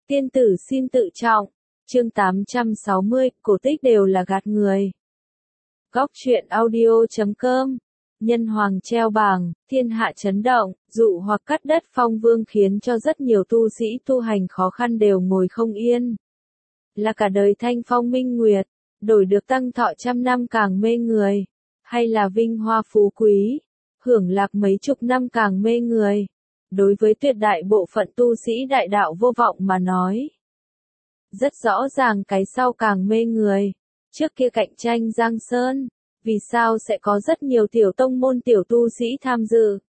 Tiên tử xin tự trọng. Chương 860, cổ tích đều là gạt người. Góc truyện audio.com. Nhân hoàng treo bảng, thiên hạ chấn động, dụ hoặc cắt đất phong vương khiến cho rất nhiều tu sĩ tu hành khó khăn đều ngồi không yên. Là cả đời thanh phong minh nguyệt, đổi được tăng thọ trăm năm càng mê người, hay là vinh hoa phú quý, hưởng lạc mấy chục năm càng mê người. Đối với tuyệt đại bộ phận tu sĩ đại đạo vô vọng mà nói, rất rõ ràng cái sau càng mê người. Trước kia cạnh tranh Giang Sơn, vì sao sẽ có rất nhiều tiểu tông môn tiểu tu sĩ tham dự?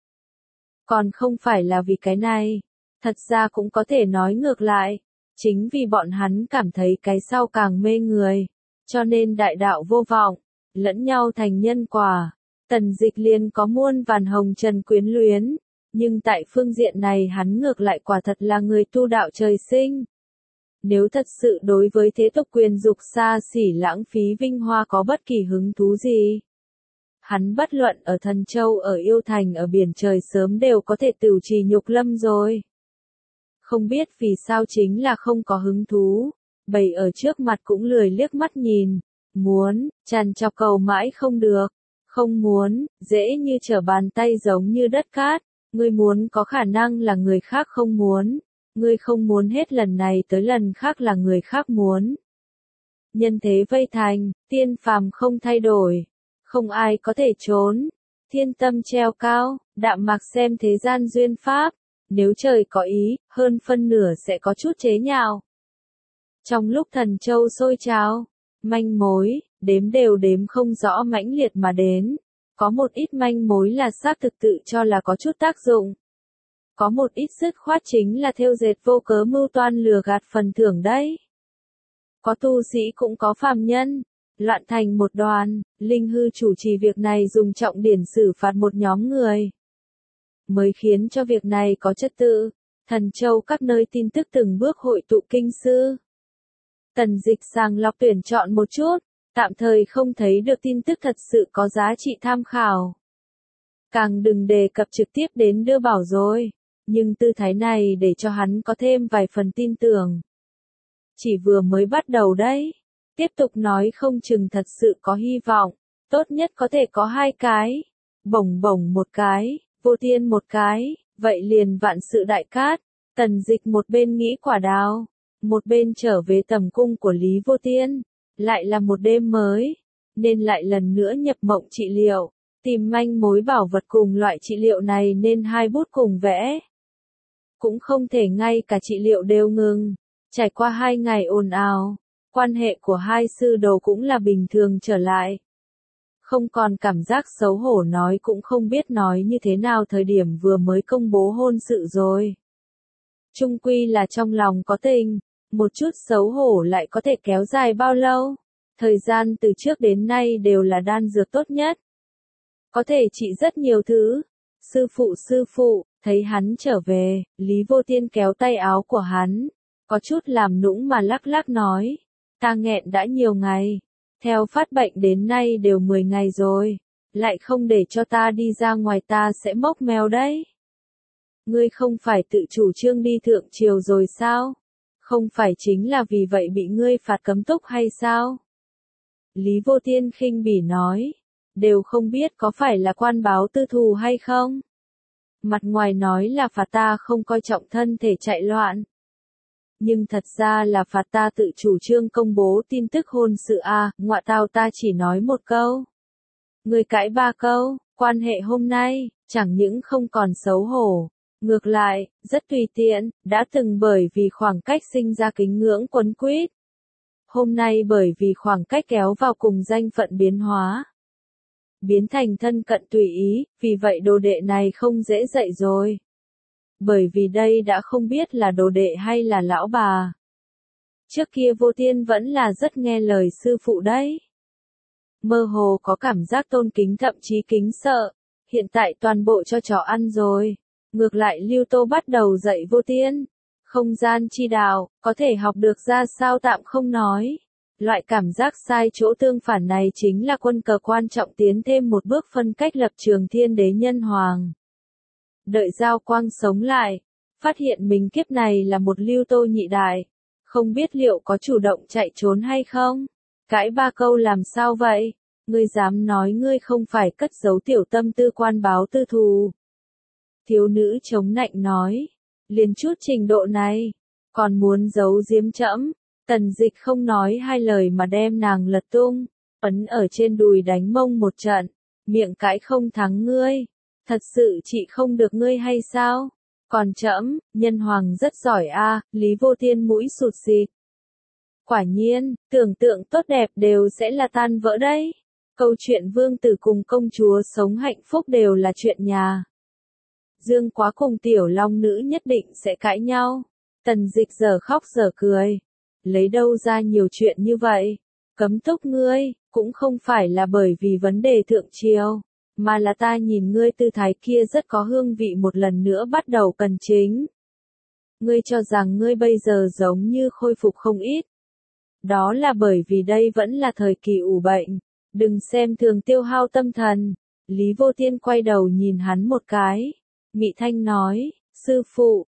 Còn không phải là vì cái này, thật ra cũng có thể nói ngược lại, chính vì bọn hắn cảm thấy cái sau càng mê người, cho nên đại đạo vô vọng, lẫn nhau thành nhân quả. Tần Dịch liền có muôn vàn hồng trần quyến luyến, nhưng tại phương diện này hắn ngược lại quả thật là người tu đạo trời sinh. Nếu thật sự đối với thế tục quyền dục xa xỉ lãng phí vinh hoa có bất kỳ hứng thú gì, hắn bất luận ở Thần Châu, ở Yêu Thành, ở biển trời sớm đều có thể tửu trì nhục lâm rồi. Không biết vì sao chính là không có hứng thú, bày ở trước mặt cũng lười liếc mắt nhìn, muốn, tràn trọc cầu mãi không được, không muốn, dễ như trở bàn tay giống như đất cát, ngươi muốn có khả năng là người khác không muốn. Ngươi không muốn hết lần này tới lần khác là người khác muốn. Nhân thế vây thành, tiên phàm không thay đổi, không ai có thể trốn. Thiên tâm treo cao, đạm mạc xem thế gian duyên pháp, nếu trời có ý, hơn phân nửa sẽ có chút chế nhạo. Trong lúc Thần Châu sôi trào, manh mối, đếm đều đếm không rõ mãnh liệt mà đến, có một ít manh mối là xác thực tự cho là có chút tác dụng. Có một ít dứt khoát chính là thêu dệt vô cớ mưu toan lừa gạt phần thưởng đấy. Có tu sĩ cũng có phàm nhân, loạn thành một đoàn, Linh Hư chủ trì việc này dùng trọng điển xử phạt một nhóm người. Mới khiến cho việc này có trật tự, Thần Châu các nơi tin tức từng bước hội tụ kinh sư. Tần Dịch sàng lọc tuyển chọn một chút, tạm thời không thấy được tin tức thật sự có giá trị tham khảo. Càng đừng đề cập trực tiếp đến đưa bảo rồi. Nhưng tư thái này để cho hắn có thêm vài phần tin tưởng. Chỉ vừa mới bắt đầu đấy. Tiếp tục nói không chừng thật sự có hy vọng. Tốt nhất có thể có 2 cái. Bổng bổng một cái, vô tiên một cái. Vậy liền vạn sự đại cát. Tần Dịch một bên nghĩ quả đào, một bên trở về tầm cung của Lý Vô Tiên. Lại là một đêm mới, nên lại lần nữa nhập mộng trị liệu. Tìm manh mối bảo vật cùng loại trị liệu này nên 2 bút cùng vẽ. Cũng không thể ngay cả trị liệu đều ngừng. Trải qua 2 ngày ồn ào, quan hệ của hai sư đồ cũng là bình thường trở lại. Không còn cảm giác xấu hổ nói cũng không biết nói như thế nào thời điểm vừa mới công bố hôn sự rồi. Chung quy là trong lòng có tình, một chút xấu hổ lại có thể kéo dài bao lâu? Thời gian từ trước đến nay đều là đan dược tốt nhất. Có thể trị rất nhiều thứ. Sư phụ, thấy hắn trở về, Lý Vô Tiên kéo tay áo của hắn, có chút làm nũng mà lắc lắc nói, ta nghẹn đã nhiều ngày, theo phát bệnh đến nay đều 10 ngày rồi, lại không để cho ta đi ra ngoài ta sẽ mốc meo đấy. Ngươi không phải tự chủ trương đi thượng triều rồi sao? Không phải chính là vì vậy bị ngươi phạt cấm túc hay sao? Lý Vô Tiên khinh bỉ nói, đều không biết có phải là quan báo tư thù hay không? Mặt ngoài nói là phạt ta không coi trọng thân thể chạy loạn. Nhưng thật ra là phạt ta tự chủ trương công bố tin tức hôn sự à, ngọa tao ta chỉ nói một câu. Người cãi 3 câu, quan hệ hôm nay, chẳng những không còn xấu hổ. Ngược lại, rất tùy tiện, đã từng bởi vì khoảng cách sinh ra kính ngưỡng quấn quýt. Hôm nay bởi vì khoảng cách kéo vào cùng danh phận biến hóa. Biến thành thân cận tùy ý, vì vậy đồ đệ này không dễ dạy rồi. Bởi vì đây đã không biết là đồ đệ hay là lão bà. Trước kia Vô Tiên vẫn là rất nghe lời sư phụ đấy. Mơ hồ có cảm giác tôn kính thậm chí kính sợ, hiện tại toàn bộ cho chó ăn rồi. Ngược lại Lưu Tô bắt đầu dạy Vô Tiên. Không gian chi đạo, có thể học được ra sao tạm không nói. Loại cảm giác sai chỗ tương phản này chính là quân cờ quan trọng tiến thêm một bước phân cách lập trường thiên đế nhân hoàng. Đợi Giao Quang sống lại, phát hiện mình kiếp này là một lưu tô nhị đại, không biết liệu có chủ động chạy trốn hay không. Cãi ba câu làm sao vậy? Ngươi dám nói ngươi không phải cất giấu tiểu tâm tư quan báo tư thù. Thiếu nữ chống nạnh nói, liền chút trình độ này, còn muốn giấu giếm trẫm. Tần Dịch không nói hai lời mà đem nàng lật tung, ấn ở trên đùi đánh mông một trận, miệng cãi không thắng ngươi, thật sự chị không được ngươi hay sao? Còn trẫm, nhân hoàng rất giỏi a. Lý Vô Tiên mũi sụt xịt. Quả nhiên, tưởng tượng tốt đẹp đều sẽ là tan vỡ đấy. Câu chuyện vương tử cùng công chúa sống hạnh phúc đều là chuyện nhà. Dương Quá cùng tiểu long nữ nhất định sẽ cãi nhau. Tần Dịch giờ khóc giờ cười. Lấy đâu ra nhiều chuyện như vậy? Cấm túc ngươi, cũng không phải là bởi vì vấn đề thượng triều, mà là ta nhìn ngươi tư thái kia rất có hương vị, một lần nữa bắt đầu cần chính. Ngươi cho rằng ngươi bây giờ giống như khôi phục không ít. Đó là bởi vì đây vẫn là thời kỳ ủ bệnh. Đừng xem thường tiêu hao tâm thần. Lý Vô Tiên quay đầu nhìn hắn một cái. Mị thanh nói, sư phụ,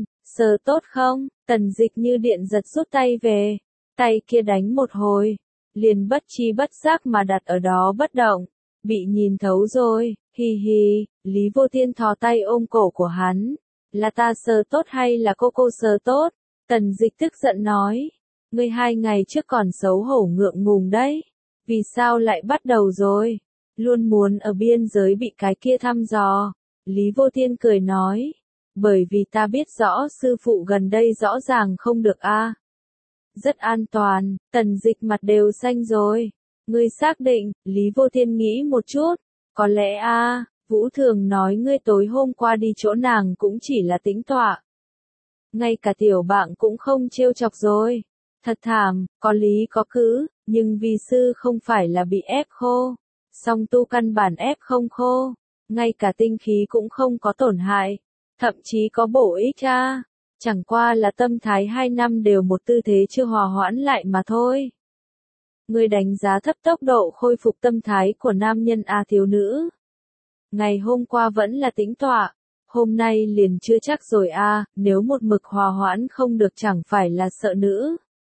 sờ tốt không? Tần Dịch như điện giật rút tay về. Tay kia đánh một hồi. Liền bất chi bất giác mà đặt ở đó bất động. Bị nhìn thấu rồi, hi hi. Lý Vô Tiên thò tay ôm cổ của hắn. Là ta sờ tốt hay là cô sờ tốt? Tần Dịch tức giận nói. Ngươi 2 ngày trước còn xấu hổ ngượng ngùng đấy. Vì sao lại bắt đầu rồi? Luôn muốn ở biên giới bị cái kia thăm dò. Lý Vô Tiên cười nói. Bởi vì ta biết rõ sư phụ gần đây rõ ràng không được a. Rất an toàn. Tần Dịch mặt đều xanh rồi. Ngươi xác định? Lý Vô Tiên nghĩ một chút. Có lẽ a. Vũ Thường nói ngươi tối hôm qua đi chỗ nàng cũng chỉ là tĩnh tọa. Ngay cả tiểu bạn cũng không trêu chọc rồi. Thật thảm, có lý có cứ, nhưng vi sư không phải là bị ép khô. Song tu căn bản ép không khô. Ngay cả tinh khí cũng không có tổn hại. Thậm chí có bổ ích a. Chẳng qua là tâm thái 2 năm đều một tư thế chưa hòa hoãn lại mà thôi. Ngươi đánh giá thấp tốc độ khôi phục tâm thái của nam nhân a thiếu nữ. Ngày hôm qua vẫn là tĩnh tọa, hôm nay liền chưa chắc rồi a. Nếu một mực hòa hoãn không được chẳng phải là sợ nữ.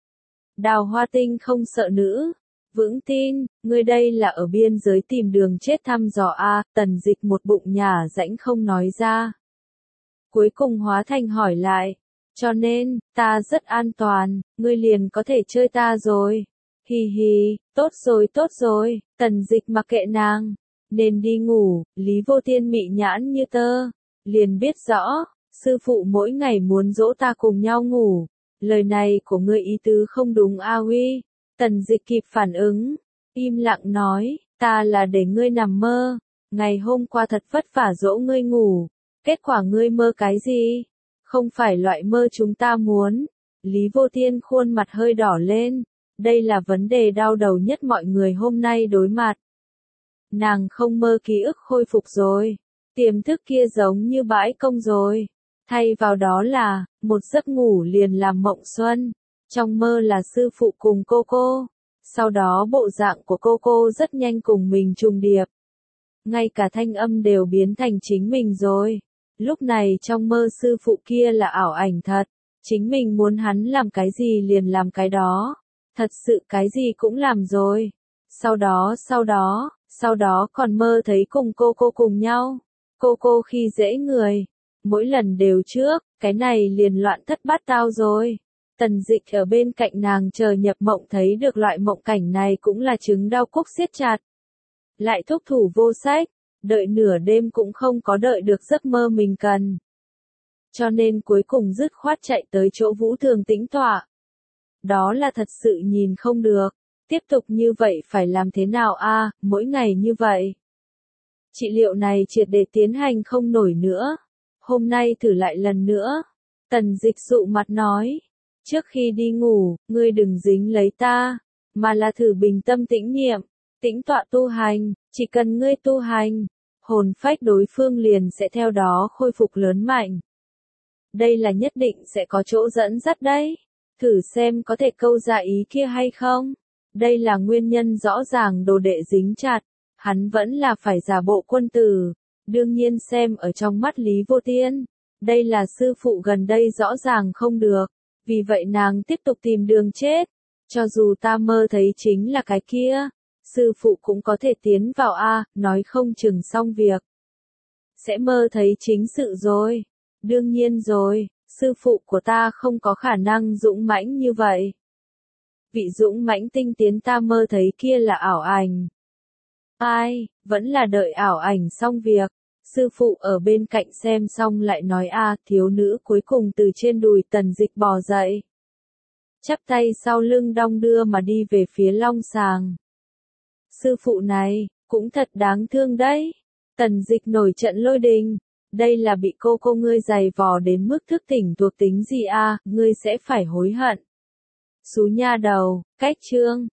Đào Hoa Tinh không sợ nữ. Vững tin, ngươi đây là ở biên giới tìm đường chết thăm dò a. Tần Dịch một bụng nhả rãnh không nói ra. Cuối cùng hóa thành hỏi lại. Cho nên, ta rất an toàn, ngươi liền có thể chơi ta rồi. Hi hi, tốt rồi, Tần Dịch mặc kệ nàng. Nên đi ngủ, Lý Vô Tiên mị nhãn như tơ. Liền biết rõ, sư phụ mỗi ngày muốn dỗ ta cùng nhau ngủ. Lời này của ngươi ý tứ không đúng a Huy. Tần Dịch kịp phản ứng. Im lặng nói, ta là để ngươi nằm mơ. Ngày hôm qua thật vất vả dỗ ngươi ngủ. Kết quả ngươi mơ cái gì? Không phải loại mơ chúng ta muốn. Lý Vô Tiên khuôn mặt hơi đỏ lên. Đây là vấn đề đau đầu nhất mọi người hôm nay đối mặt. Nàng không mơ ký ức khôi phục rồi. Tiềm thức kia giống như bãi công rồi. Thay vào đó là, một giấc ngủ liền làm mộng xuân. Trong mơ là sư phụ cùng cô. Sau đó bộ dạng của cô rất nhanh cùng mình trùng điệp. Ngay cả thanh âm đều biến thành chính mình rồi. Lúc này trong mơ sư phụ kia là ảo ảnh thật. Chính mình muốn hắn làm cái gì liền làm cái đó. Thật sự cái gì cũng làm rồi. Sau đó còn mơ thấy cùng cô cùng nhau. Cô khi dễ người. Mỗi lần đều trước, cái này liền loạn thất bát tao rồi. Tần Dịch ở bên cạnh nàng chờ nhập mộng thấy được loại mộng cảnh này cũng là chứng đau cúc siết chặt. Lại thúc thủ vô sách, đợi nửa đêm cũng không có đợi được giấc mơ mình cần. Cho nên cuối cùng dứt khoát chạy tới chỗ Vũ Thường tĩnh tọa. Đó là thật sự nhìn không được. Tiếp tục như vậy phải làm thế nào a? Mỗi ngày như vậy. Trị liệu này triệt để tiến hành không nổi nữa. Hôm nay thử lại lần nữa. Tần Dịch dụ mặt nói. Trước khi đi ngủ, ngươi đừng dính lấy ta. Mà là thử bình tâm tĩnh niệm. Tĩnh tọa tu hành. Chỉ cần ngươi tu hành. Hồn phách đối phương liền sẽ theo đó khôi phục lớn mạnh. Đây là nhất định sẽ có chỗ dẫn dắt đấy. Thử xem có thể câu ra ý kia hay không. Đây là nguyên nhân rõ ràng đồ đệ dính chặt. Hắn vẫn là phải giả bộ quân tử. Đương nhiên xem ở trong mắt Lý Vô Tiên. Đây là sư phụ gần đây rõ ràng không được. Vì vậy nàng tiếp tục tìm đường chết. Cho dù ta mơ thấy chính là cái kia, sư phụ cũng có thể tiến vào a, nói không chừng xong việc. Sẽ mơ thấy chính sự rồi. Đương nhiên rồi, sư phụ của ta không có khả năng dũng mãnh như vậy. Vị dũng mãnh tinh tiến ta mơ thấy kia là ảo ảnh. Ai, vẫn là đợi ảo ảnh xong việc. Sư phụ ở bên cạnh xem xong lại nói a, thiếu nữ cuối cùng từ trên đùi Tần Dịch bò dậy. Chắp tay sau lưng đong đưa mà đi về phía long sàng. Sư phụ này, cũng thật đáng thương đấy. Tần Dịch nổi trận lôi đình. Đây là bị cô ngươi giày vò đến mức thức tỉnh thuộc tính gì a, ngươi sẽ phải hối hận. Xú nha đầu, cách chương.